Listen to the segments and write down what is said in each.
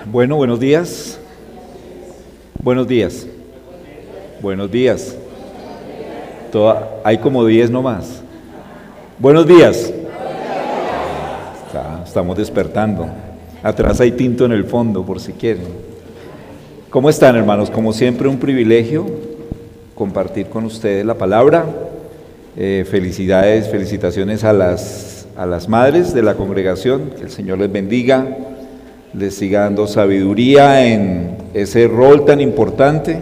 Bueno, buenos días. Buenos días. Buenos días. Hay como 10 nomás. Buenos días. Estamos despertando. Atrás hay tinto en el fondo, por si quieren. ¿Cómo están, hermanos? Como siempre, un privilegio compartir con ustedes la palabra. Felicitaciones a las madres de la congregación. Que el Señor les bendiga, les siga dando sabiduría en ese rol tan importante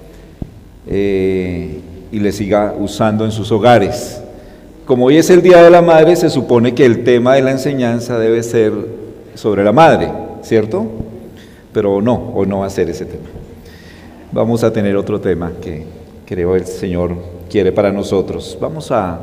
y les siga usando en sus hogares. Como hoy es el Día de la Madre, se supone que el tema de la enseñanza debe ser sobre la madre, ¿cierto? Pero no, hoy no va a ser ese tema. Vamos a tener otro tema que creo el Señor quiere para nosotros. Vamos a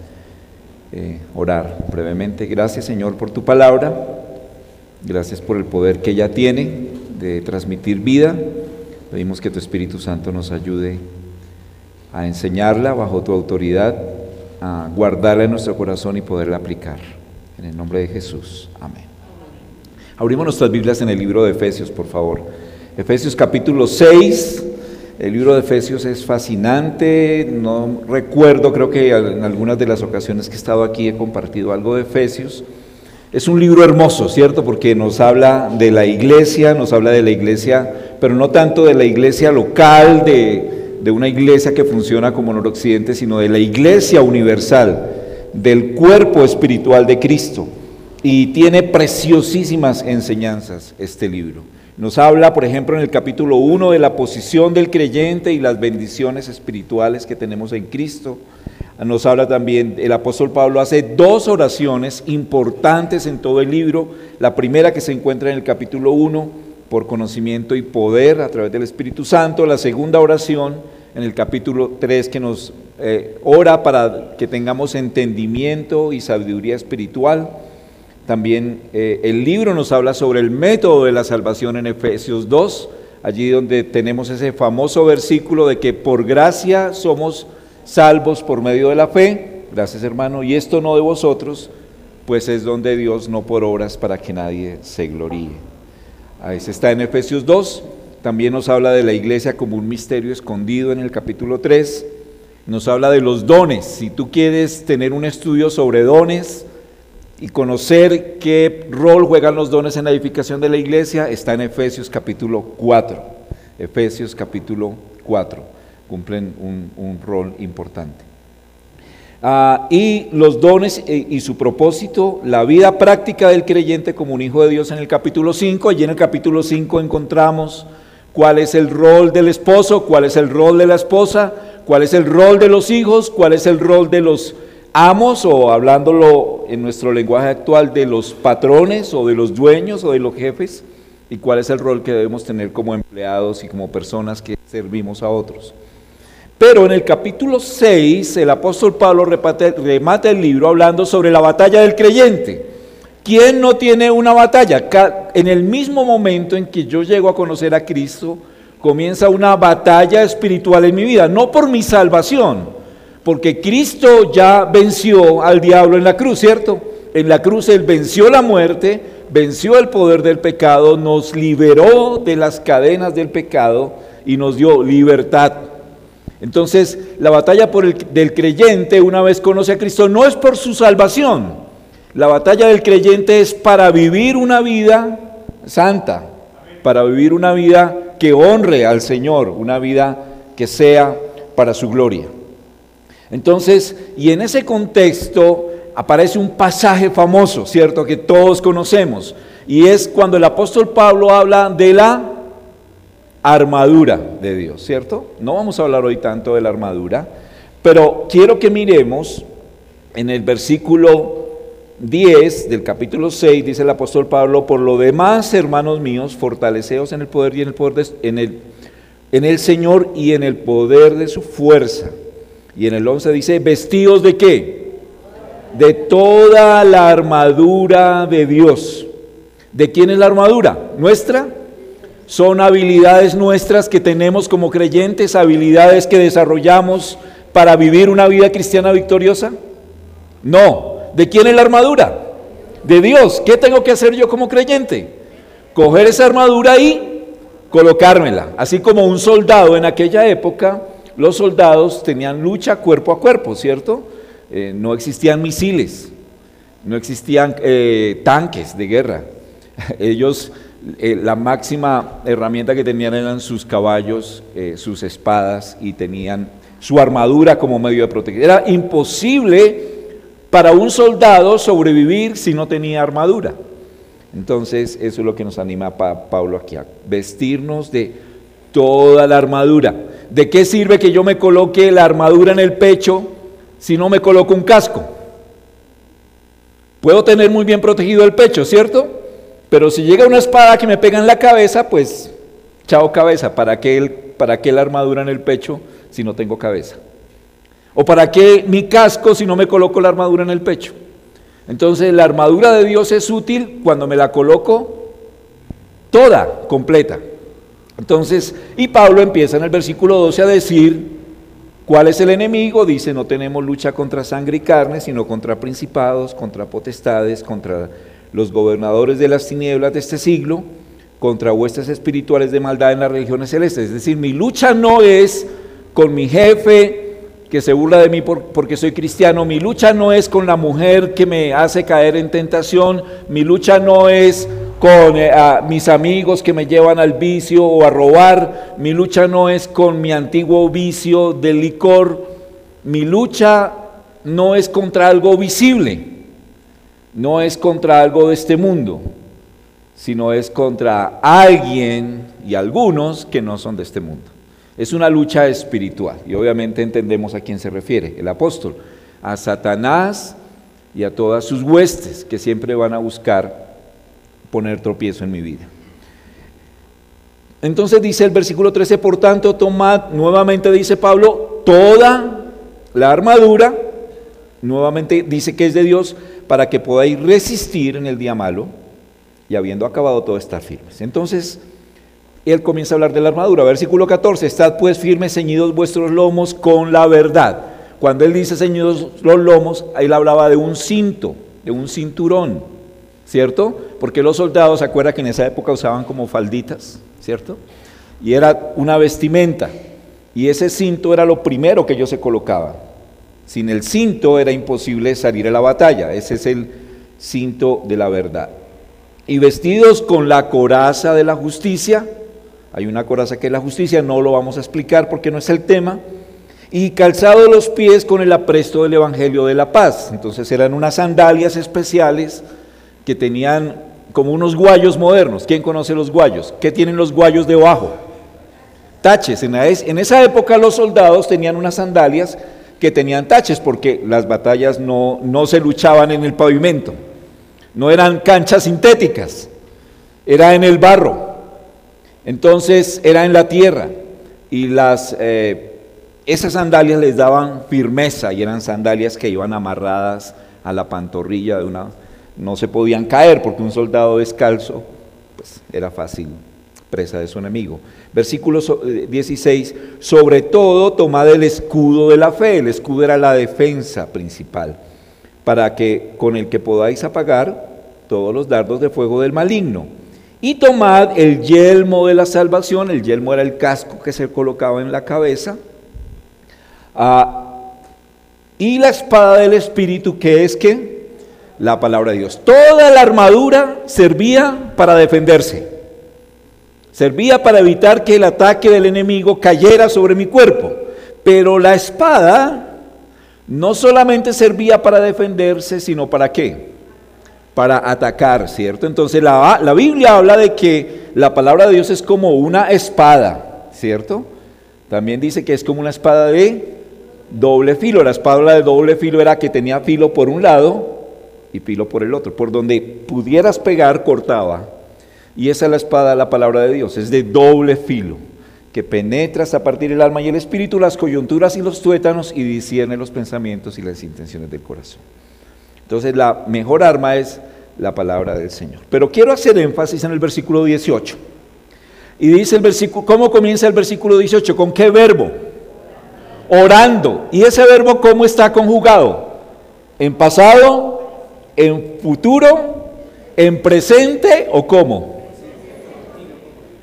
orar brevemente. Gracias, Señor, por tu palabra. Gracias por el poder que ella tiene de transmitir vida. Pedimos que tu Espíritu Santo nos ayude a enseñarla bajo tu autoridad, a guardarla en nuestro corazón y poderla aplicar. En el nombre de Jesús. Amén. Abrimos nuestras Biblias en el libro de Efesios, por favor. Efesios capítulo 6. El libro de Efesios es fascinante. No recuerdo, creo que en algunas de las ocasiones que he estado aquí he compartido algo de Efesios. Es un libro hermoso, ¿cierto? Porque nos habla de la iglesia, pero no tanto de la iglesia local, de una iglesia que funciona como en el occidente, sino de la iglesia universal, del cuerpo espiritual de Cristo. Y tiene preciosísimas enseñanzas este libro. Nos habla, por ejemplo, en el capítulo 1 de la posición del creyente y las bendiciones espirituales que tenemos en Cristo. Nos habla también, el apóstol Pablo hace 2 oraciones importantes en todo el libro. La primera que se encuentra en el capítulo 1, por conocimiento y poder a través del Espíritu Santo. La segunda oración en el capítulo 3 que nos ora para que tengamos entendimiento y sabiduría espiritual. También el libro nos habla sobre el método de la salvación en Efesios 2, allí donde tenemos ese famoso versículo de que por gracia somos salvos por medio de la fe. Gracias, hermano, y esto no de vosotros, pues es don de Dios, no por obras, para que nadie se gloríe. Ahí está en Efesios 2. También nos habla de la iglesia como un misterio escondido en el capítulo 3. Nos habla de los dones. Si tú quieres tener un estudio sobre dones y conocer qué rol juegan los dones en la edificación de la iglesia, está en Efesios capítulo 4. Efesios capítulo 4. Cumplen un rol importante. Y los dones y su propósito, la vida práctica del creyente como un hijo de Dios en el capítulo 5. Allí en el capítulo 5 encontramos cuál es el rol del esposo, cuál es el rol de la esposa, cuál es el rol de los hijos, cuál es el rol de los amos, o hablándolo en nuestro lenguaje actual, de los patrones o de los dueños o de los jefes, y cuál es el rol que debemos tener como empleados y como personas que servimos a otros. Pero en el capítulo 6, el apóstol Pablo remata el libro hablando sobre la batalla del creyente. ¿Quién no tiene una batalla? En el mismo momento en que yo llego a conocer a Cristo, comienza una batalla espiritual en mi vida, no por mi salvación, porque Cristo ya venció al diablo en la cruz, ¿cierto? En la cruz Él venció la muerte, venció el poder del pecado, nos liberó de las cadenas del pecado y nos dio libertad. Entonces, la batalla del creyente, una vez conoce a Cristo, no es por su salvación. La batalla del creyente es para vivir una vida santa, para vivir una vida que honre al Señor, una vida que sea para su gloria. Entonces, y en ese contexto aparece un pasaje famoso, ¿cierto?, que todos conocemos, y es cuando el apóstol Pablo habla de la armadura de Dios, ¿cierto? No vamos a hablar hoy tanto de la armadura, pero quiero que miremos en el versículo 10 del capítulo 6, dice el apóstol Pablo: por lo demás, hermanos míos, fortaleceos en el poder y en el Señor y en el poder de su fuerza. Y en el 11 dice: vestidos ¿de qué? De toda la armadura de Dios. ¿De quién es la armadura? ¿Nuestra? Son habilidades nuestras que tenemos como creyentes, habilidades que desarrollamos para vivir una vida cristiana victoriosa. No. ¿De quién es la armadura? De Dios. ¿Qué tengo que hacer yo como creyente? coger esa armadura y colocármela. Así como un soldado en aquella época, los soldados tenían lucha cuerpo a cuerpo, ¿cierto? No existían misiles, no existían tanques de guerra. Ellos, la máxima herramienta que tenían eran sus caballos, sus espadas, y tenían su armadura como medio de protección. Era imposible para un soldado sobrevivir si no tenía armadura. Entonces, eso es lo que nos anima a Pablo aquí, a vestirnos de toda la armadura. ¿De qué sirve que yo me coloque la armadura en el pecho si no me coloco un casco? Puedo tener muy bien protegido el pecho, ¿cierto? Pero si llega una espada que me pega en la cabeza, pues, chao cabeza. ¿Para qué la armadura en el pecho si no tengo cabeza? ¿O para qué mi casco si no me coloco la armadura en el pecho? Entonces, la armadura de Dios es útil cuando me la coloco toda, completa. Entonces, y Pablo empieza en el versículo 12 a decir cuál es el enemigo. Dice: no tenemos lucha contra sangre y carne, sino contra principados, contra potestades, contra los gobernadores de las tinieblas de este siglo, contra huestes espirituales de maldad en las regiones celestes. Es decir, mi lucha no es con mi jefe que se burla de mí porque soy cristiano, mi lucha no es con la mujer que me hace caer en tentación, mi lucha no es con mis amigos que me llevan al vicio o a robar, mi lucha no es con mi antiguo vicio del licor, mi lucha no es contra algo visible, no es contra algo de este mundo, sino es contra alguien y algunos que no son de este mundo. Es una lucha espiritual, y obviamente entendemos a quién se refiere el apóstol: a Satanás y a todas sus huestes que siempre van a buscar poner tropiezo en mi vida. Entonces dice el versículo 13: por tanto, tomad, nuevamente dice Pablo, toda la armadura, nuevamente dice que es de Dios, para que podáis resistir en el día malo, y habiendo acabado todo, estar firmes. Entonces, él comienza a hablar de la armadura. Versículo 14: estad pues firmes, ceñidos vuestros lomos con la verdad. Cuando él dice ceñidos los lomos, él hablaba de un cinto, de un cinturón, ¿cierto? Porque los soldados, ¿se acuerdan que en esa época usaban como falditas, ¿cierto? Y era una vestimenta, y ese cinto era lo primero que ellos se colocaban. Sin el cinto era imposible salir a la batalla. Ese es el cinto de la verdad. Y vestidos con la coraza de la justicia. Hay una coraza que es la justicia, no lo vamos a explicar porque no es el tema. Y calzados los pies con el apresto del evangelio de la paz. Entonces eran unas sandalias especiales que tenían como unos guayos modernos. ¿Quién conoce los guayos? ¿Qué tienen los guayos debajo? Taches. En esa época los soldados tenían unas sandalias que tenían taches porque las batallas no se luchaban en el pavimento. No eran canchas sintéticas, era en el barro. Entonces era en la tierra, y esas sandalias les daban firmeza, y eran sandalias que iban amarradas a la pantorrilla no se podían caer, porque un soldado descalzo pues era fácil presa de su enemigo. Versículo 16: sobre todo tomad el escudo de la fe. El escudo era la defensa principal, para que con el que podáis apagar todos los dardos de fuego del maligno. Y tomad el yelmo de la salvación. El yelmo era el casco que se colocaba en la cabeza. Y la espada del Espíritu, que es ¿qué? La palabra de Dios. Toda la armadura servía para defenderse. Servía para evitar que el ataque del enemigo cayera sobre mi cuerpo. Pero la espada no solamente servía para defenderse, sino ¿para qué? Para atacar, ¿cierto? Entonces la Biblia habla de que la palabra de Dios es como una espada, ¿cierto? También dice que es como una espada de doble filo. La espada de doble filo era que tenía filo por un lado y filo por el otro. Por donde pudieras pegar, cortaba. Y esa es la espada, la palabra de Dios, es de doble filo, que penetra hasta partir el alma y el espíritu, las coyunturas y los tuétanos, y discierne los pensamientos y las intenciones del corazón. Entonces la mejor arma es la palabra del Señor. Pero quiero hacer énfasis en el versículo 18. Y dice el versículo, ¿cómo comienza el versículo 18? ¿Con qué verbo? Orando. ¿Y ese verbo cómo está conjugado? ¿En pasado? ¿En futuro? ¿En presente o cómo?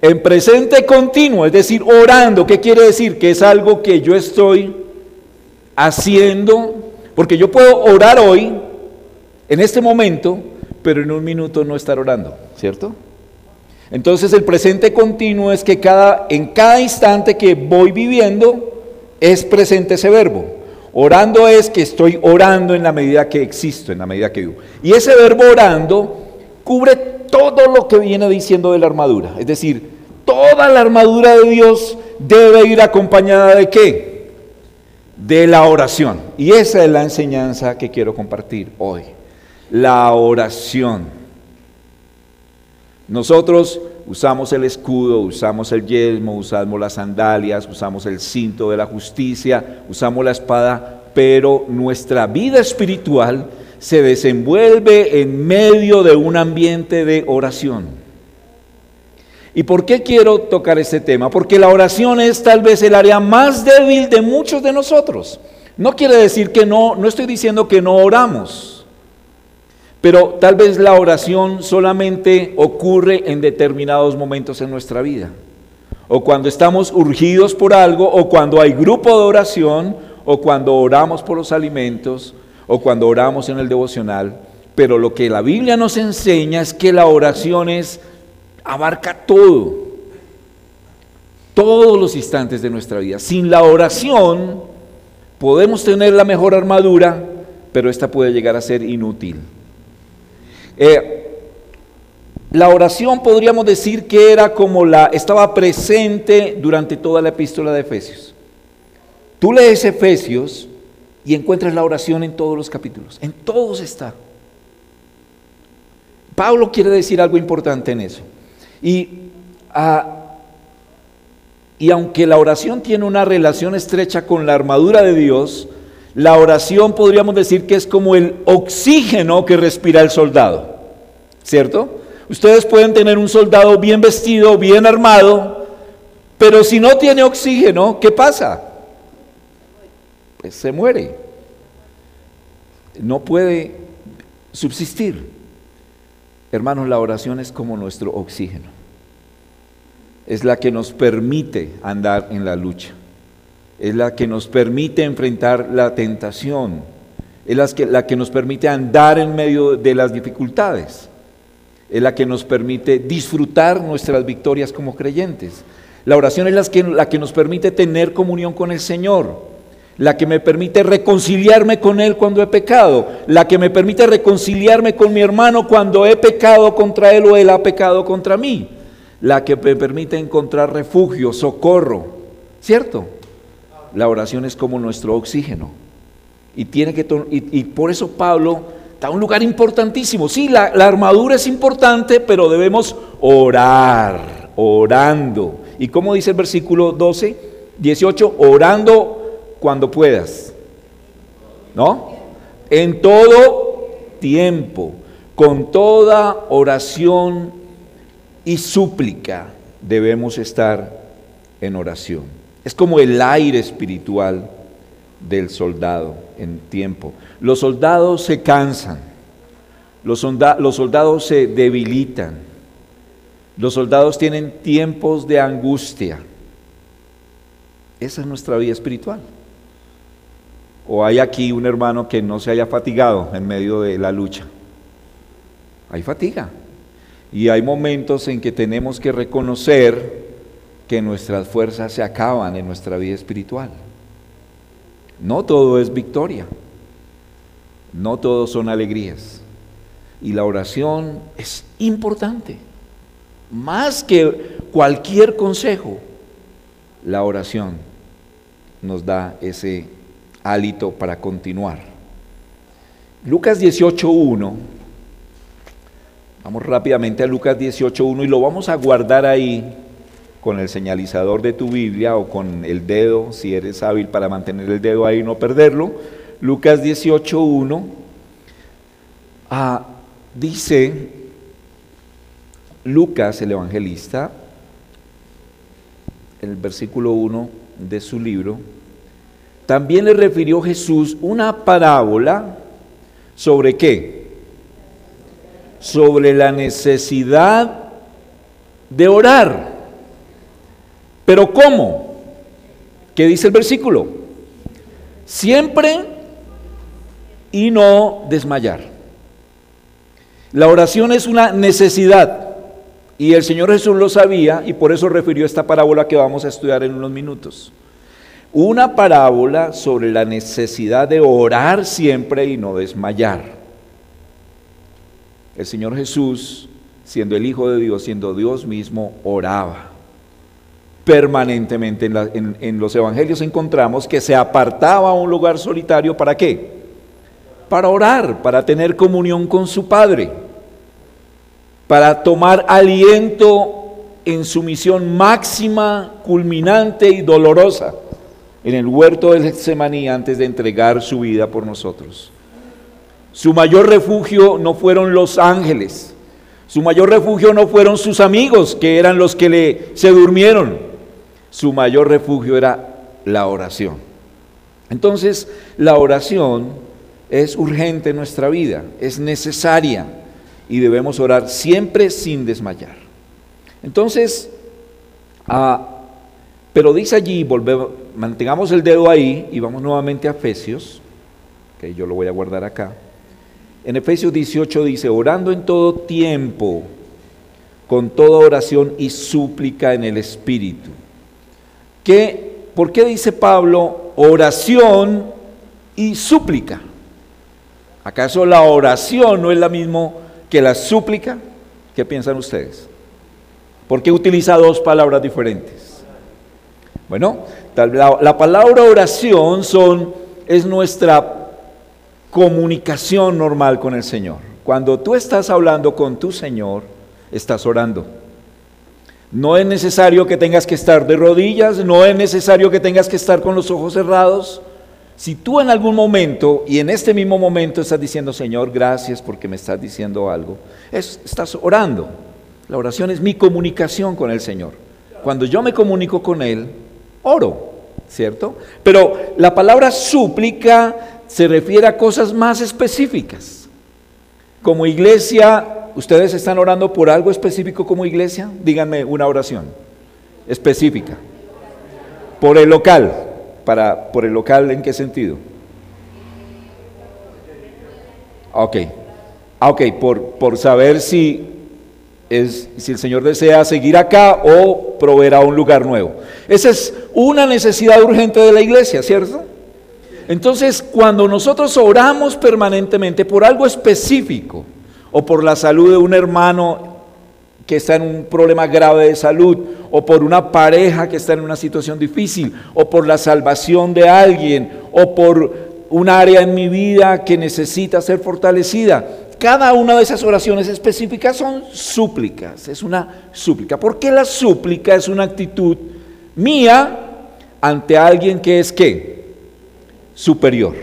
En presente continuo, es decir, orando. ¿Qué quiere decir? Que es algo que yo estoy haciendo, porque yo puedo orar hoy, en este momento, pero en un minuto no estar orando, ¿cierto? Entonces el presente continuo es que en cada instante que voy viviendo es presente ese verbo. Orando es que estoy orando en la medida que existo, en la medida que vivo. Y ese verbo orando cubre todo lo que viene diciendo de la armadura. Es decir, toda la armadura de Dios debe ir acompañada ¿de qué? De la oración. Y esa es la enseñanza que quiero compartir hoy. La oración. Nosotros usamos el escudo, usamos el yelmo, usamos las sandalias, usamos el cinto de la justicia, usamos la espada, pero nuestra vida espiritual se desenvuelve en medio de un ambiente de oración. ¿Y por qué quiero tocar este tema? Porque la oración es tal vez el área más débil de muchos de nosotros. No quiere decir que no estoy diciendo que no oramos. Pero tal vez la oración solamente ocurre en determinados momentos en nuestra vida. O cuando estamos urgidos por algo, o cuando hay grupo de oración, o cuando oramos por los alimentos, o cuando oramos en el devocional. Pero lo que la Biblia nos enseña es que la oración abarca todo. Todos los instantes de nuestra vida. Sin la oración podemos tener la mejor armadura, pero esta puede llegar a ser inútil. La oración podríamos decir que era como estaba presente durante toda la epístola de Efesios. Tú lees Efesios y encuentras la oración en todos los capítulos, en todos está. Pablo quiere decir algo importante en eso. Y aunque la oración tiene una relación estrecha con la armadura de Dios, la oración podríamos decir que es como el oxígeno que respira el soldado, ¿cierto? Ustedes pueden tener un soldado bien vestido, bien armado, pero si no tiene oxígeno, ¿qué pasa? Pues se muere. No puede subsistir. Hermanos, la oración es como nuestro oxígeno. Es la que nos permite andar en la lucha. Es la que nos permite enfrentar la tentación, es la que nos permite andar en medio de las dificultades, es la que nos permite disfrutar nuestras victorias como creyentes. La oración es la que nos permite tener comunión con el Señor, la que me permite reconciliarme con Él cuando he pecado, la que me permite reconciliarme con mi hermano cuando he pecado contra Él o Él ha pecado contra mí, la que me permite encontrar refugio, socorro, ¿cierto? La oración es como nuestro oxígeno y por eso Pablo da un lugar importantísimo. Sí, la armadura es importante, pero debemos orar, orando. ¿Y cómo dice el versículo 18? Orando cuando puedas, ¿no? En todo tiempo, con toda oración y súplica debemos estar en oración. Es como el aire espiritual del soldado en tiempo. Los soldados se cansan, los soldados se debilitan, los soldados tienen tiempos de angustia. Esa es nuestra vida espiritual. ¿O hay aquí un hermano que no se haya fatigado en medio de la lucha? Hay fatiga. Y hay momentos en que tenemos que reconocer que nuestras fuerzas se acaban en nuestra vida espiritual. No todo es victoria, no todo son alegrías. Y la oración es importante, más que cualquier consejo. La oración nos da ese hálito para continuar. Lucas 18:1, vamos rápidamente a Lucas 18:1 y lo vamos a guardar ahí con el señalizador de tu Biblia o con el dedo, si eres hábil para mantener el dedo ahí y no perderlo. Lucas 18:1 dice Lucas, el evangelista, el versículo 1 de su libro, también le refirió Jesús una parábola sobre ¿qué? Sobre la necesidad de orar. ¿Pero cómo? ¿Qué dice el versículo? Siempre y no desmayar. La oración es una necesidad y el Señor Jesús lo sabía y por eso refirió esta parábola que vamos a estudiar en unos minutos. Una parábola sobre la necesidad de orar siempre y no desmayar. El Señor Jesús, siendo el Hijo de Dios, siendo Dios mismo, oraba permanentemente. En los evangelios encontramos que se apartaba a un lugar solitario, ¿para qué? Para orar, para tener comunión con su Padre, para tomar aliento en su misión máxima, culminante y dolorosa, en el huerto del Getsemaní antes de entregar su vida por nosotros. Su mayor refugio no fueron los ángeles, su mayor refugio no fueron sus amigos, que eran los que se durmieron. Su mayor refugio era la oración. Entonces, la oración es urgente en nuestra vida, es necesaria y debemos orar siempre sin desmayar. Entonces, pero dice allí, mantengamos el dedo ahí y vamos nuevamente a Efesios, que yo lo voy a guardar acá. En Efesios 18 dice, orando en todo tiempo, con toda oración y súplica en el Espíritu. ¿Por qué dice Pablo oración y súplica? ¿Acaso la oración no es la misma que la súplica? ¿Qué piensan ustedes? ¿Por qué utiliza dos palabras diferentes? Bueno, la palabra oración es nuestra comunicación normal con el Señor. Cuando tú estás hablando con tu Señor, estás orando. No es necesario que tengas que estar de rodillas, no es necesario que tengas que estar con los ojos cerrados. Si tú en algún momento, y en este mismo momento estás diciendo, Señor, gracias porque me estás diciendo algo, estás orando. La oración es mi comunicación con el Señor. Cuando yo me comunico con Él, oro, ¿cierto? Pero la palabra súplica se refiere a cosas más específicas. Como iglesia, ¿ustedes están orando por algo específico como iglesia? Díganme una oración específica. Por el local. ¿Por el local en qué sentido? Ok, por saber si el Señor desea seguir acá o proveerá un lugar nuevo. Esa es una necesidad urgente de la iglesia, ¿cierto? Entonces, cuando nosotros oramos permanentemente por algo específico, o por la salud de un hermano que está en un problema grave de salud, o por una pareja que está en una situación difícil, o por la salvación de alguien, o por un área en mi vida que necesita ser fortalecida. Cada una de esas oraciones específicas son súplicas, es una súplica. ¿Por qué la súplica es una actitud mía ante alguien que es ¿qué? Superior?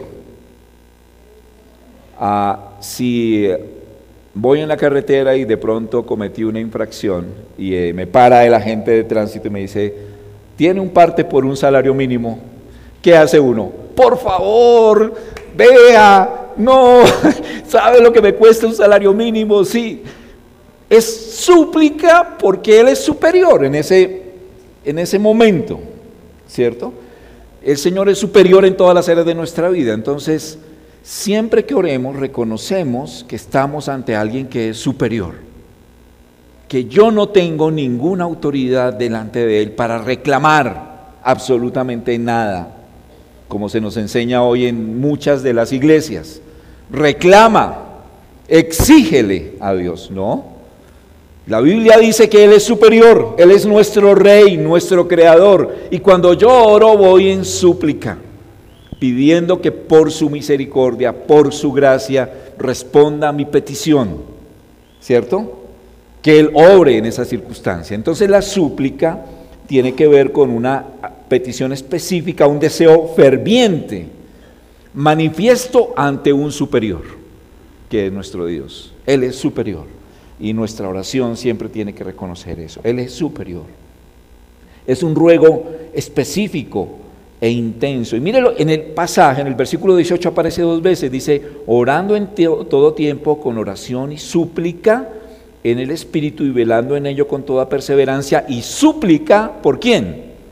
Si voy en la carretera y de pronto cometí una infracción y me para el agente de tránsito y me dice, tiene un parte por un salario mínimo, ¿qué hace uno? Por favor, vea, no, ¿sabe lo que me cuesta un salario mínimo? Sí, es súplica porque Él es superior en ese momento, ¿cierto? El Señor es superior en todas las áreas de nuestra vida, entonces siempre que oremos reconocemos que estamos ante alguien que es superior, que yo no tengo ninguna autoridad delante de Él para reclamar absolutamente nada, como se nos enseña hoy en muchas de las iglesias. Reclama, exígele a Dios, ¿no? La Biblia dice que Él es superior, Él es nuestro Rey, nuestro Creador, y cuando yo oro voy en súplica, pidiendo que por su misericordia, por su gracia, responda a mi petición, ¿cierto? Que Él obre en esa circunstancia. Entonces la súplica tiene que ver con una petición específica, un deseo ferviente, manifiesto ante un superior, que es nuestro Dios. Él es superior y nuestra oración siempre tiene que reconocer eso. Él es superior. Es un ruego específico e intenso. Y mírelo, en el pasaje, en el versículo 18 aparece 2 veces, dice, orando en todo tiempo con oración y súplica en el Espíritu y velando en ello con toda perseverancia y súplica, ¿por quién?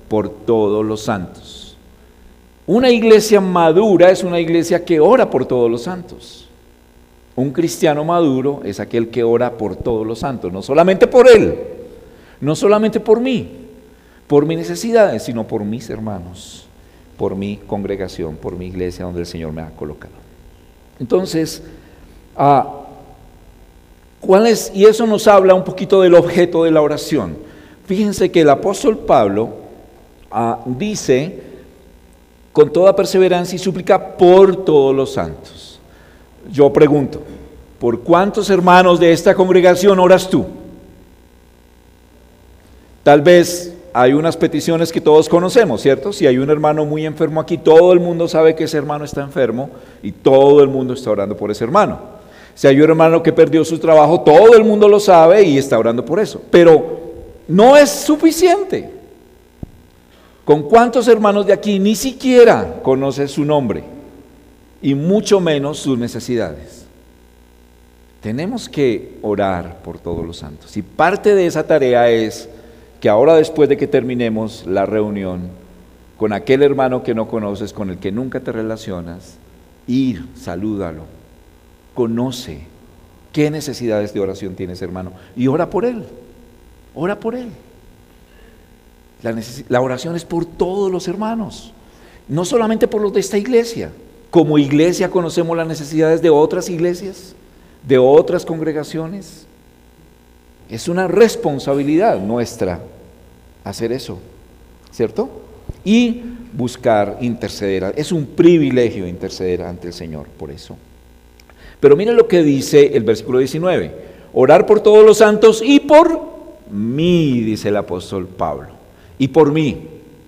por todos los santos. Una iglesia madura es una iglesia que ora por todos los santos. Un cristiano maduro es aquel que ora por todos los santos, no solamente por él, no solamente por mí, por mis necesidades, sino por mis hermanos, por mi congregación, por mi iglesia donde el Señor me ha colocado. Entonces, ¿cuál es? Y eso nos habla un poquito del objeto de la oración. Fíjense que el apóstol Pablo dice, con toda perseverancia y súplica por todos los santos. Yo pregunto, ¿por cuántos hermanos de esta congregación oras tú? Tal vez hay unas peticiones que todos conocemos, ¿cierto? Si hay un hermano muy enfermo aquí, todo el mundo sabe que ese hermano está enfermo y todo el mundo está orando por ese hermano. Si hay un hermano que perdió su trabajo, todo el mundo lo sabe y está orando por eso. Pero no es suficiente. ¿Con cuántos hermanos de aquí ni siquiera conoces su nombre? Y mucho menos sus necesidades. Tenemos que orar por todos los santos. Y parte de esa tarea es que ahora, después de que terminemos la reunión, con aquel hermano que no conoces, con el que nunca te relacionas, ir, salúdalo, conoce qué necesidades de oración tiene ese hermano y ora por él, ora por él. La oración es por todos los hermanos, no solamente por los de esta iglesia. Como iglesia conocemos las necesidades de otras iglesias, de otras congregaciones. Es una responsabilidad nuestra hacer eso, ¿cierto? Y buscar interceder. Es un privilegio interceder ante el Señor por eso. Pero miren lo que dice el versículo 19. Orar por todos los santos y por mí, dice el apóstol Pablo. Y por mí.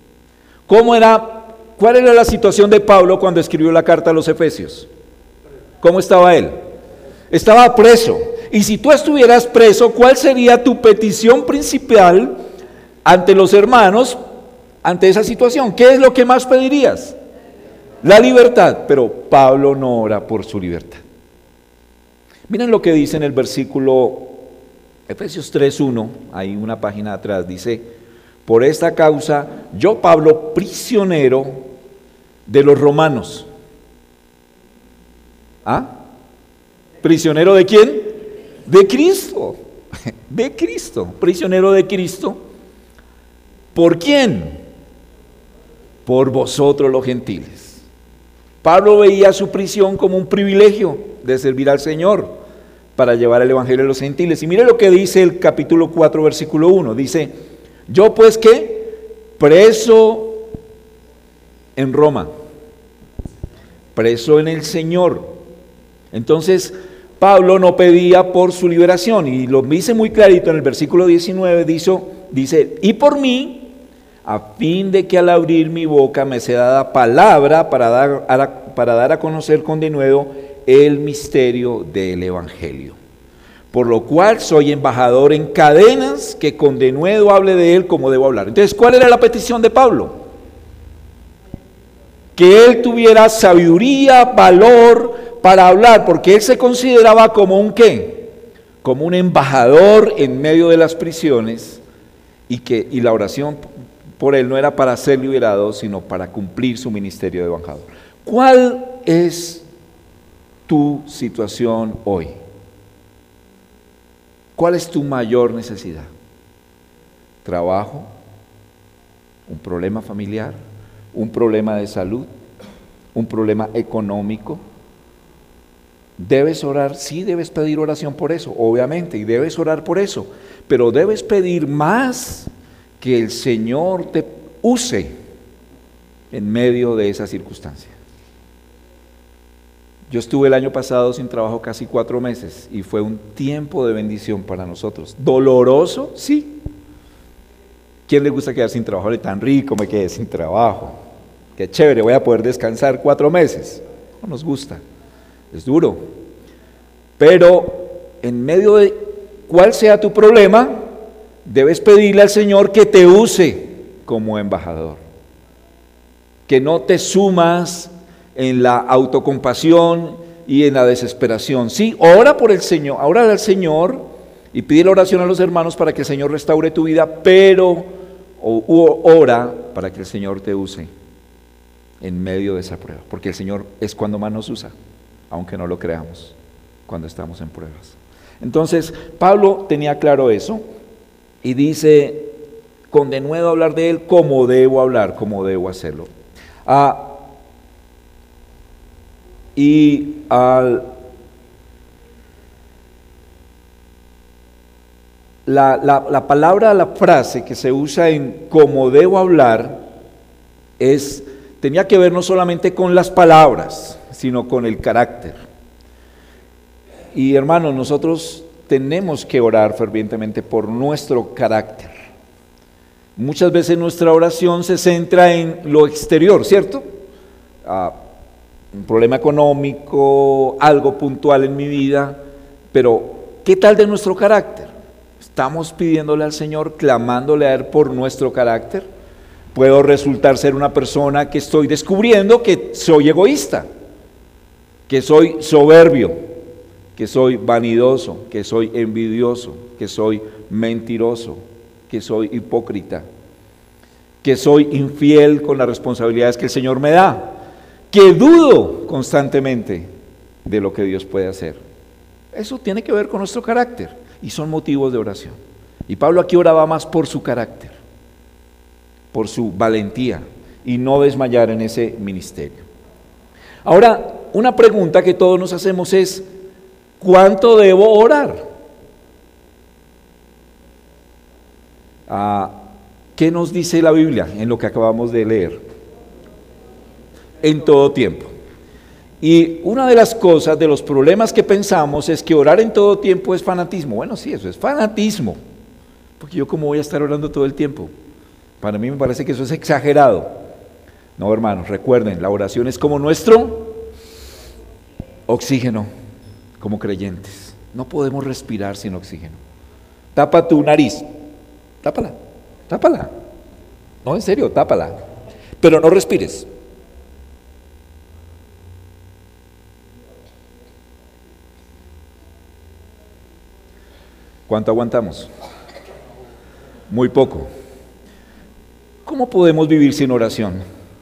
¿Cuál era la situación de Pablo cuando escribió la carta a los Efesios? ¿Cómo estaba él? Estaba preso. Y si tú estuvieras preso, ¿cuál sería tu petición principal ante los hermanos, ante esa situación? ¿Qué es lo que más pedirías? La libertad. Pero Pablo no ora por su libertad. Miren lo que dice en el versículo Efesios 3:1, ahí una página atrás, dice: por esta causa, yo Pablo, prisionero de los romanos. ¿Prisionero de quién? De Cristo, de Cristo, prisionero de Cristo. ¿Por quién? Por vosotros los gentiles. Pablo veía su prisión como un privilegio de servir al Señor para llevar el evangelio a los gentiles. Y mire lo que dice el capítulo 4, versículo 1. Dice: yo pues ¿qué? Preso en Roma, preso en el Señor. Entonces Pablo no pedía por su liberación, y lo dice muy clarito en el versículo 19, dice: y por mí, a fin de que al abrir mi boca me sea dada palabra para dar a conocer con denuedo el misterio del evangelio. Por lo cual soy embajador en cadenas, que con denuedo hable de él como debo hablar. Entonces, ¿cuál era la petición de Pablo? Que él tuviera sabiduría, valor para hablar, porque él se consideraba como un ¿qué? Como un embajador en medio de las prisiones, y la oración por él no era para ser liberado, sino para cumplir su ministerio de embajador. ¿Cuál es tu situación hoy? ¿Cuál es tu mayor necesidad? ¿Trabajo? ¿Un problema familiar? ¿Un problema de salud? ¿Un problema económico? ¿Debes orar? Sí, debes pedir oración por eso, obviamente, y debes orar por eso, pero debes pedir más, que el Señor te use en medio de esa circunstancia. Yo estuve el año pasado sin trabajo casi 4 meses y fue un tiempo de bendición para nosotros. ¿Doloroso? Sí. ¿Quién le gusta quedar sin trabajo? Tan rico, me quedé sin trabajo. Qué chévere, voy a poder descansar 4 meses. No nos gusta, es duro. Pero en medio de cuál sea tu problema, debes pedirle al Señor que te use como embajador. Que no te sumas en la autocompasión y en la desesperación. Sí, ora por el Señor, ora al Señor y pide la oración a los hermanos para que el Señor restaure tu vida, pero ora para que el Señor te use en medio de esa prueba, porque el Señor es cuando más nos usa, aunque no lo creamos, cuando estamos en pruebas. Entonces, Pablo tenía claro eso y dice, con denuedo hablar de él, cómo debo hablar, cómo debo hacerlo. La palabra, la frase que se usa en cómo debo hablar tenía que ver no solamente con las palabras, sino con el carácter. Y hermanos, nosotros tenemos que orar fervientemente por nuestro carácter. Muchas veces nuestra oración se centra en lo exterior, ¿cierto? Un problema económico, algo puntual en mi vida, pero ¿qué tal de nuestro carácter? ¿Estamos pidiéndole al Señor, clamándole a Él por nuestro carácter? Puedo resultar ser una persona que estoy descubriendo que soy egoísta, que soy soberbio, que soy vanidoso, que soy envidioso, que soy mentiroso, que soy hipócrita, que soy infiel con las responsabilidades que el Señor me da, que dudo constantemente de lo que Dios puede hacer. Eso tiene que ver con nuestro carácter y son motivos de oración. Y Pablo aquí oraba más por su carácter, por su valentía y no desmayar en ese ministerio. Ahora, una pregunta que todos nos hacemos es, ¿cuánto debo orar? ¿Qué nos dice la Biblia en lo que acabamos de leer? En todo tiempo. Y una de las cosas, de los problemas que pensamos es que orar en todo tiempo es fanatismo. Bueno, sí, eso es fanatismo, porque yo cómo voy a estar orando todo el tiempo. Para mí me parece que eso es exagerado. No, hermanos, recuerden, la oración es como nuestro oxígeno, como creyentes. No podemos respirar sin oxígeno. Tapa tu nariz, tápala. No, en serio, tápala. Pero no respires. ¿Cuánto aguantamos? Muy poco. ¿Cómo podemos vivir sin oración?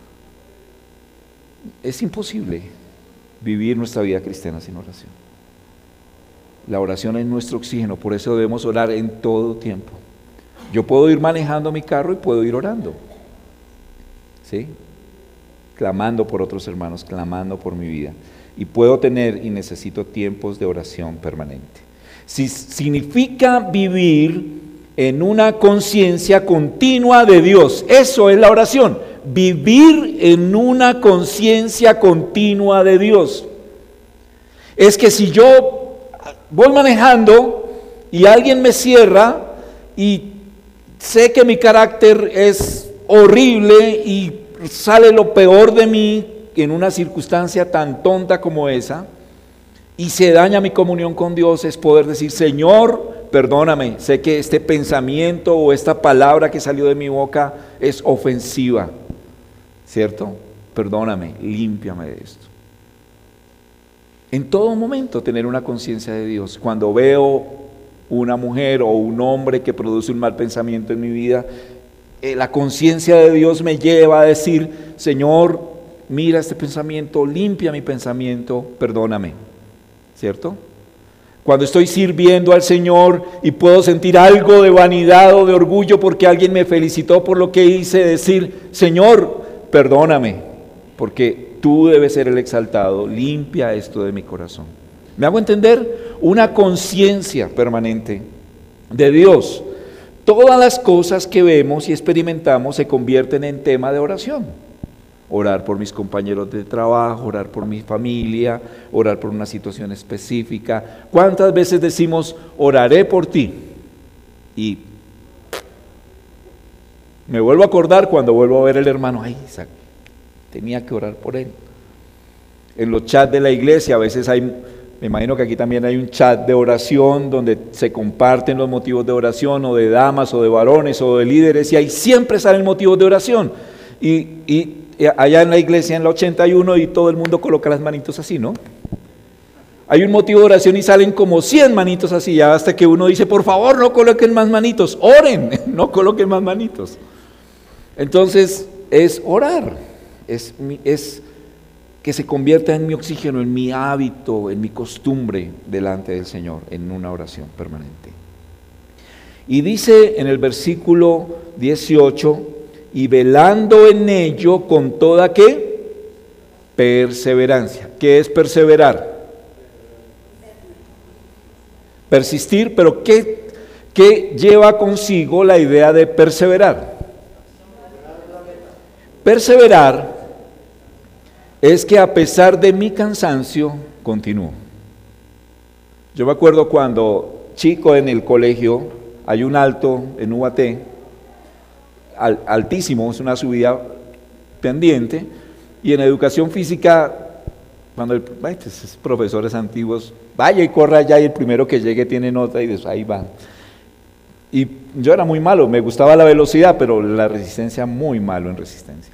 Es imposible vivir nuestra vida cristiana sin oración. La oración es nuestro oxígeno, por eso debemos orar en todo tiempo. Yo puedo ir manejando mi carro y puedo ir orando, ¿sí? Clamando por otros hermanos, clamando por mi vida. Y puedo tener y necesito tiempos de oración permanente. Si significa vivir en una conciencia continua de Dios, eso es la oración, vivir en una conciencia continua de Dios. Es que si yo voy manejando y alguien me cierra y sé que mi carácter es horrible y sale lo peor de mí en una circunstancia tan tonta como esa, y se daña mi comunión con Dios, es poder decir, Señor, perdóname, sé que este pensamiento o esta palabra que salió de mi boca es ofensiva, ¿cierto? Perdóname, límpiame de esto. En todo momento tener una conciencia de Dios. Cuando veo una mujer o un hombre que produce un mal pensamiento en mi vida, la conciencia de Dios me lleva a decir, Señor, mira este pensamiento, limpia mi pensamiento, perdóname, ¿cierto? Cuando estoy sirviendo al Señor y puedo sentir algo de vanidad o de orgullo porque alguien me felicitó por lo que hice, decir, Señor, perdóname, porque tú debes ser el exaltado, limpia esto de mi corazón. ¿Me hago entender? Una conciencia permanente de Dios. Todas las cosas que vemos y experimentamos se convierten en tema de oración. Orar por mis compañeros de trabajo, orar por mi familia, orar por una situación específica. ¿Cuántas veces decimos, oraré por ti? Y me vuelvo a acordar cuando vuelvo a ver al hermano, ay, tenía que orar por él. En los chats de la iglesia a veces hay, me imagino que aquí también hay un chat de oración donde se comparten los motivos de oración, o de damas, o de varones, o de líderes, y ahí siempre salen motivos de oración. Y allá en la iglesia, en la 81, y todo el mundo coloca las manitos así, ¿no? Hay un motivo de oración y salen como 100 manitos así, ya hasta que uno dice, por favor, no coloquen más manitos, oren, no coloquen más manitos. Entonces, es orar, es que se convierta en mi oxígeno, en mi hábito, en mi costumbre delante del Señor, en una oración permanente. Y dice en el versículo 18, y velando en ello con toda ¿qué? Perseverancia. ¿Qué es perseverar? Persistir, pero ¿qué lleva consigo la idea de perseverar? Perseverar es que a pesar de mi cansancio, continúo. Yo me acuerdo cuando chico en el colegio, hay un alto en UAT, altísimo, es una subida pendiente, y en educación física, cuando esos profesores antiguos, vaya y corra allá y el primero que llegue tiene nota y ahí va. Y yo era muy malo, me gustaba la velocidad, pero la resistencia, muy malo en resistencia.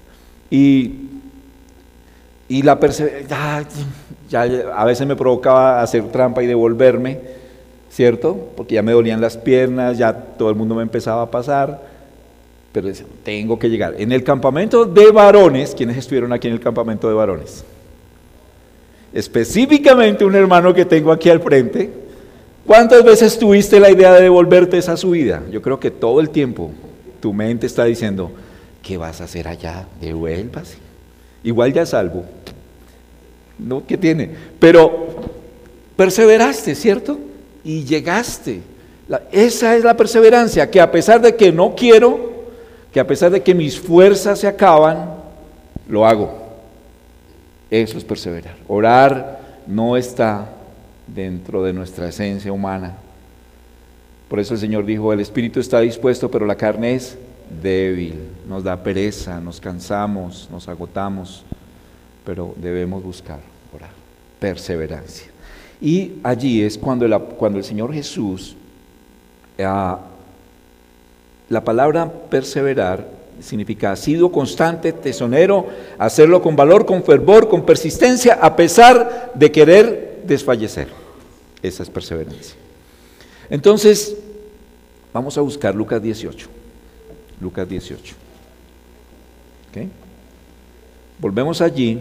Y la perseverancia, ya a veces me provocaba hacer trampa y devolverme, ¿cierto? Porque ya me dolían las piernas, ya todo el mundo me empezaba a pasar, pero decía, tengo que llegar. En el campamento de varones, ¿quiénes estuvieron aquí en el campamento de varones? Específicamente un hermano que tengo aquí al frente. ¿Cuántas veces tuviste la idea de devolverte esa subida? Yo creo que todo el tiempo tu mente está diciendo, ¿qué vas a hacer allá? Devuélvase. Igual ya salvo. ¿No? ¿Qué tiene? Pero perseveraste, ¿cierto? Y llegaste. Esa es la perseverancia, que a pesar de que no quiero, que a pesar de que mis fuerzas se acaban, lo hago. Eso es perseverar. Orar no está dentro de nuestra esencia humana. Por eso el Señor dijo, el espíritu está dispuesto, pero la carne es débil, nos da pereza, nos cansamos, nos agotamos, pero debemos buscar orar, perseverancia. Y allí es cuando el Señor Jesús, la palabra perseverar significa asiduo, constante, tesonero, hacerlo con valor, con fervor, con persistencia, a pesar de querer desfallecer. Esa es perseverancia. Entonces, vamos a buscar Lucas 18. Lucas 18. ¿Okay? Volvemos allí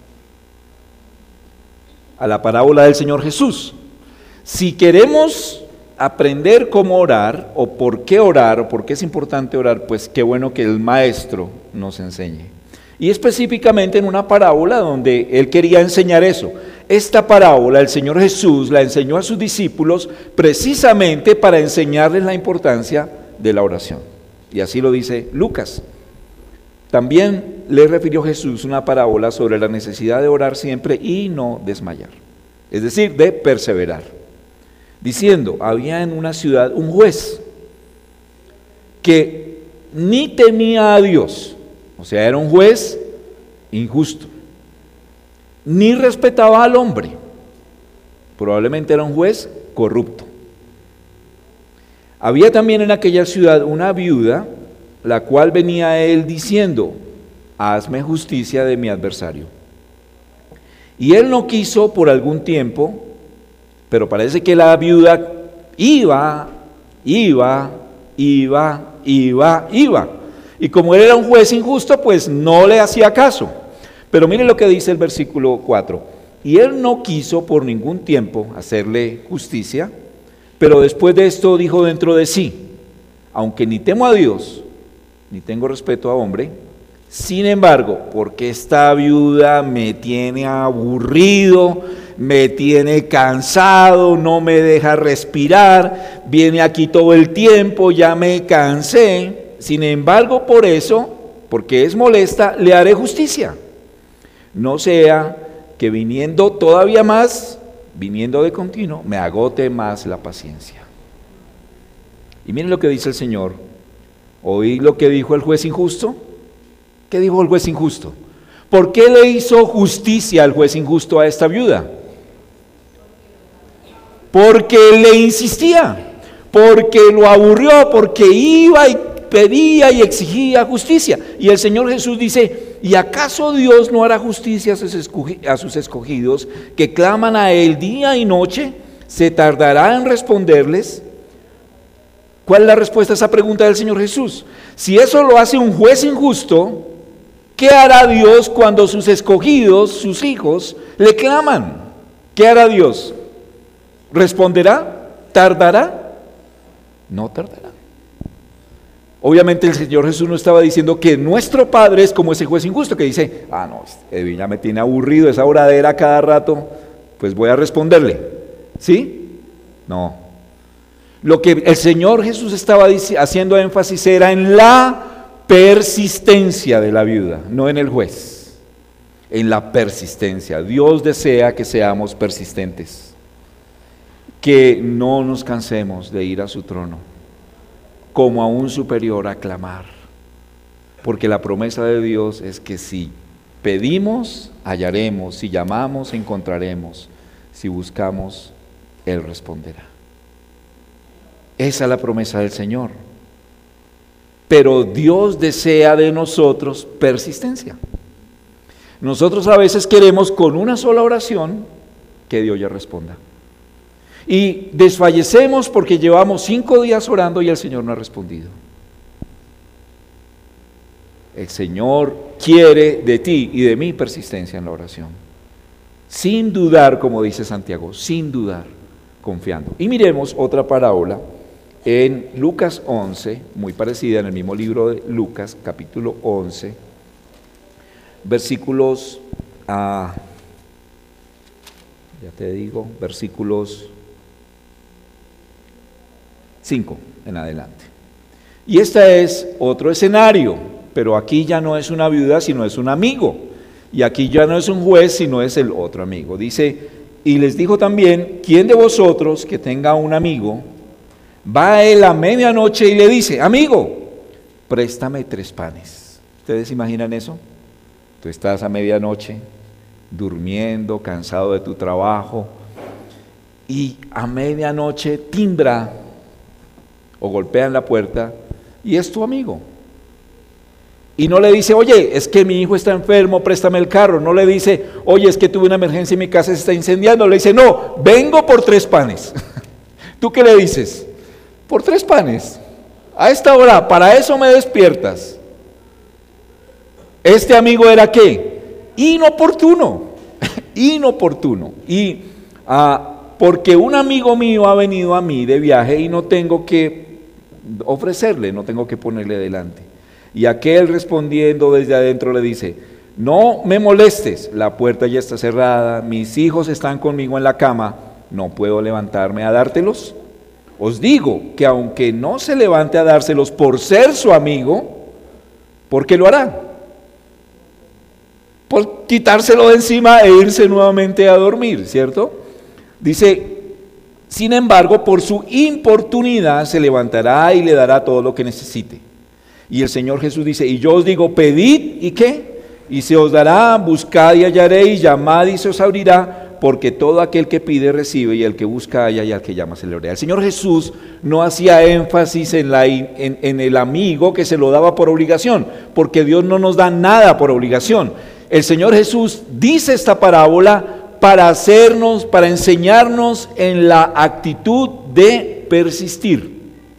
a la parábola del Señor Jesús. Si queremos aprender cómo orar, o por qué es importante orar, pues qué bueno que el Maestro nos enseñe. Y específicamente en una parábola donde Él quería enseñar eso. Esta parábola el Señor Jesús la enseñó a sus discípulos precisamente para enseñarles la importancia de la oración. Y así lo dice Lucas. También le refirió Jesús una parábola sobre la necesidad de orar siempre y no desmayar. Es decir, de perseverar. Diciendo, había en una ciudad un juez que ni temía a Dios, o sea, era un juez injusto, ni respetaba al hombre, probablemente era un juez corrupto. Había también en aquella ciudad una viuda, la cual venía a él diciendo, hazme justicia de mi adversario. Y él no quiso por algún tiempo, pero parece que la viuda iba. Y como él era un juez injusto, pues no le hacía caso. Pero mire lo que dice el versículo 4. Y él no quiso por ningún tiempo hacerle justicia, pero después de esto dijo dentro de sí, aunque ni temo a Dios, ni tengo respeto a hombre, sin embargo, porque esta viuda me tiene aburrido, me tiene cansado, no me deja respirar, viene aquí todo el tiempo, ya me cansé, sin embargo, por eso, porque es molesta, le haré justicia. No sea que viniendo todavía más, viniendo de continuo, me agote más la paciencia. Y miren lo que dice el Señor. ¿Oí lo que dijo el juez injusto? ¿Qué dijo el juez injusto? ¿Por qué le hizo justicia al juez injusto a esta viuda? Porque le insistía, porque lo aburrió, porque iba y pedía y exigía justicia. Y el Señor Jesús dice, ¿y acaso Dios no hará justicia a sus escogidos que claman a Él día y noche? ¿Se tardará en responderles? ¿Cuál es la respuesta a esa pregunta del Señor Jesús? Si eso lo hace un juez injusto, ¿qué hará Dios cuando sus escogidos, sus hijos, le claman? ¿Qué hará Dios? ¿Responderá? ¿Tardará? No tardará. Obviamente el Señor Jesús no estaba diciendo que nuestro Padre es como ese juez injusto que dice, no, Edwin ya me tiene aburrido esa oradera cada rato, pues voy a responderle. ¿Sí? No. Lo que el Señor Jesús estaba haciendo énfasis era en la persistencia de la viuda, no en el juez, en la persistencia. Dios desea que seamos persistentes, que no nos cansemos de ir a su trono, como a un superior a clamar, porque la promesa de Dios es que si pedimos, hallaremos, si llamamos, encontraremos, si buscamos, Él responderá. Esa es la promesa del Señor. Pero Dios desea de nosotros persistencia. Nosotros a veces queremos con una sola oración que Dios ya responda. Y desfallecemos porque llevamos 5 días orando y el Señor no ha respondido. El Señor quiere de ti y de mí persistencia en la oración. Sin dudar, como dice Santiago, sin dudar, confiando. Y miremos otra parábola en Lucas 11, muy parecida, en el mismo libro de Lucas, capítulo 11, versículos, versículos 5 en adelante. Y este es otro escenario, pero aquí ya no es una viuda, sino es un amigo. Y aquí ya no es un juez, sino es el otro amigo. Dice, y les dijo también, ¿quién de vosotros que tenga un amigo, va a él a medianoche y le dice, amigo, préstame 3 panes? ¿Ustedes imaginan eso? Tú estás a medianoche, durmiendo, cansado de tu trabajo, y a medianoche timbra o golpean la puerta y es tu amigo. Y no le dice, oye, es que mi hijo está enfermo, préstame el carro. No le dice, oye, es que tuve una emergencia y mi casa se está incendiando. Le dice, no, vengo por 3 panes. ¿Tú qué le dices? Por 3 panes. A esta hora, para eso me despiertas. Este amigo era ¿qué? Inoportuno. Inoportuno. Y porque un amigo mío ha venido a mí de viaje y no tengo que ofrecerle, no tengo que ponerle delante. Y aquel respondiendo desde adentro le dice, no me molestes, la puerta ya está cerrada, mis hijos están conmigo en la cama, no puedo levantarme a dártelos. Os digo que aunque no se levante a dárselos por ser su amigo, ¿por qué lo hará? Por quitárselo de encima e irse nuevamente a dormir, ¿cierto? Dice, sin embargo, por su importunidad se levantará y le dará todo lo que necesite. Y el Señor Jesús dice, y yo os digo, pedid, ¿y qué? Y se os dará, buscad y hallaréis, llamad y se os abrirá, porque todo aquel que pide recibe, y el que busca halla, y al que llama se le abrirá. El Señor Jesús no hacía énfasis en el amigo que se lo daba por obligación, porque Dios no nos da nada por obligación. El Señor Jesús dice esta parábola para enseñarnos en la actitud de persistir.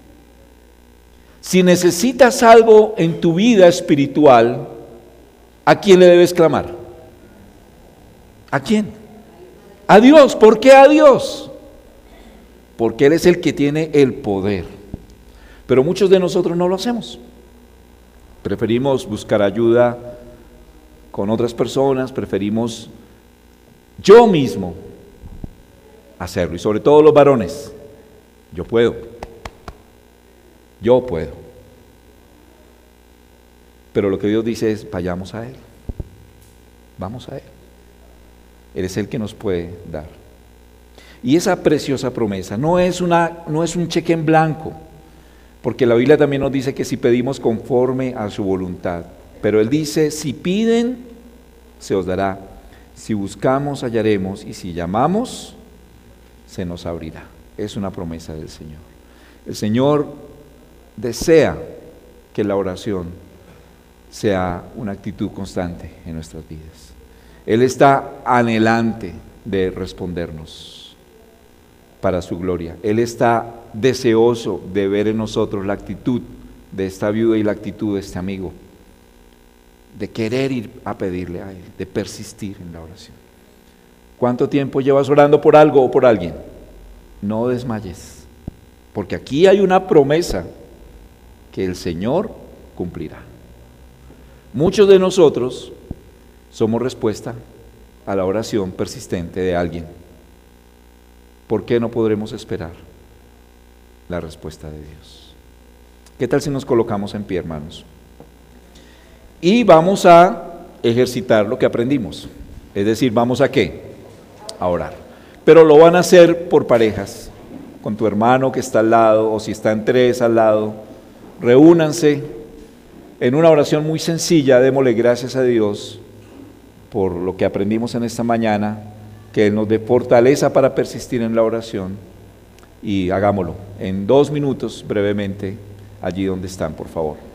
Si necesitas algo en tu vida espiritual, ¿a quién le debes clamar? ¿A quién? A Dios. ¿Por qué a Dios? Porque Él es el que tiene el poder. Pero muchos de nosotros no lo hacemos. Preferimos buscar ayuda con otras personas, preferimos yo mismo hacerlo. Y sobre todo los varones, yo puedo. Pero lo que Dios dice es, vayamos a Él. Vamos a Él. Él es el que nos puede dar. Y esa preciosa promesa no es un cheque en blanco, porque la Biblia también nos dice que si pedimos conforme a su voluntad. Pero Él dice, si piden, se os dará. Si buscamos, hallaremos. Y si llamamos, se nos abrirá. Es una promesa del Señor. El Señor desea que la oración sea una actitud constante en nuestras vidas. Él está anhelante de respondernos. para su gloria. Él está deseoso de ver en nosotros la actitud de esta viuda y la actitud de este amigo, de querer ir a pedirle a Él, de persistir en la oración. ¿Cuánto tiempo llevas orando por algo o por alguien? No desmayes, porque aquí hay una promesa que el Señor cumplirá. Muchos de nosotros somos respuesta a la oración persistente de alguien. ¿Por qué no podremos esperar la respuesta de Dios? ¿Qué tal si nos colocamos en pie, hermanos? Y vamos a ejercitar lo que aprendimos. Es decir, ¿vamos a qué? A orar. Pero lo van a hacer por parejas, con tu hermano que está al lado, o si están tres al lado. Reúnanse en una oración muy sencilla, démosle gracias a Dios por lo que aprendimos en esta mañana, que Él nos dé fortaleza para persistir en la oración, y hagámoslo en 2 minutos brevemente allí donde están, por favor.